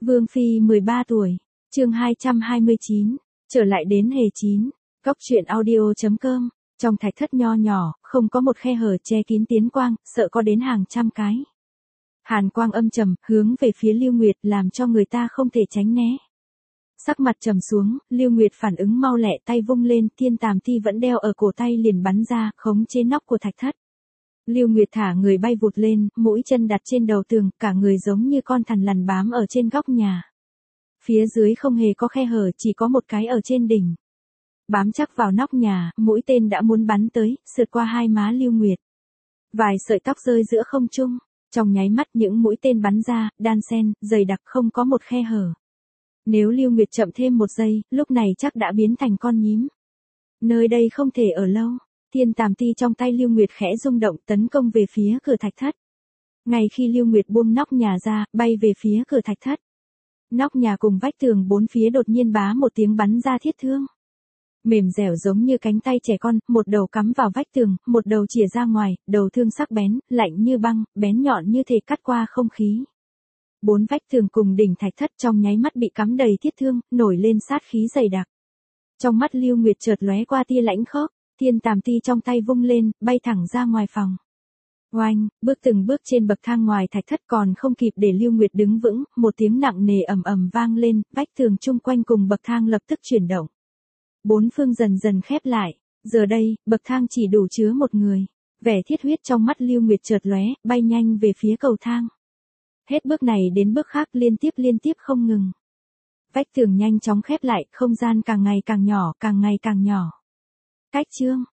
Vương Phi 13 tuổi, chương 229, trở lại đến hề 9, góc truyện audio.com, trong thạch thất nho nhỏ, không có một khe hở che kín tiến quang, sợ có đến hàng trăm cái. Hàn quang âm trầm, hướng về phía Lưu Nguyệt làm cho người ta không thể tránh né. Sắc mặt trầm xuống, Lưu Nguyệt phản ứng mau lẹ tay vung lên, thiên tàm ti vẫn đeo ở cổ tay liền bắn ra, khống chế nóc của thạch thất. Lưu Nguyệt thả người bay vụt lên, mũi chân đặt trên đầu tường, cả người giống như con thằn lằn bám ở trên góc nhà. Phía dưới không hề có khe hở, chỉ có một cái ở trên đỉnh. Bám chắc vào nóc nhà, mũi tên đã muốn bắn tới, sượt qua hai má Lưu Nguyệt. Vài sợi tóc rơi giữa không trung, trong nháy mắt những mũi tên bắn ra, đan xen, dày đặc không có một khe hở. Nếu Lưu Nguyệt chậm thêm một giây, lúc này chắc đã biến thành con nhím. Nơi đây không thể ở lâu. Thiên tàm ti trong tay Lưu Nguyệt khẽ rung động tấn công về phía cửa thạch thất. Ngay khi Lưu Nguyệt buông nóc nhà ra, bay về phía cửa thạch thất. Nóc nhà cùng vách tường bốn phía đột nhiên bá một tiếng bắn ra thiết thương. Mềm dẻo giống như cánh tay trẻ con, một đầu cắm vào vách tường, một đầu chìa ra ngoài, đầu thương sắc bén, lạnh như băng, bén nhọn như thể cắt qua không khí. Bốn vách tường cùng đỉnh thạch thất trong nháy mắt bị cắm đầy thiết thương, nổi lên sát khí dày đặc. Trong mắt Lưu Nguyệt chợt lóe qua tia lãnh khốc. Thiên tàm ti trong tay vung lên, bay thẳng ra ngoài phòng. Oanh, bước từng bước trên bậc thang ngoài thạch thất còn không kịp để Lưu Nguyệt đứng vững, một tiếng nặng nề ầm ầm vang lên, vách tường chung quanh cùng bậc thang lập tức chuyển động. Bốn phương dần dần khép lại, giờ đây, bậc thang chỉ đủ chứa một người. Vẻ thiết huyết trong mắt Lưu Nguyệt chợt lóe, bay nhanh về phía cầu thang. Hết bước này đến bước khác liên tiếp không ngừng. Vách tường nhanh chóng khép lại, không gian càng ngày càng nhỏ, càng ngày càng nhỏ. Cách chương,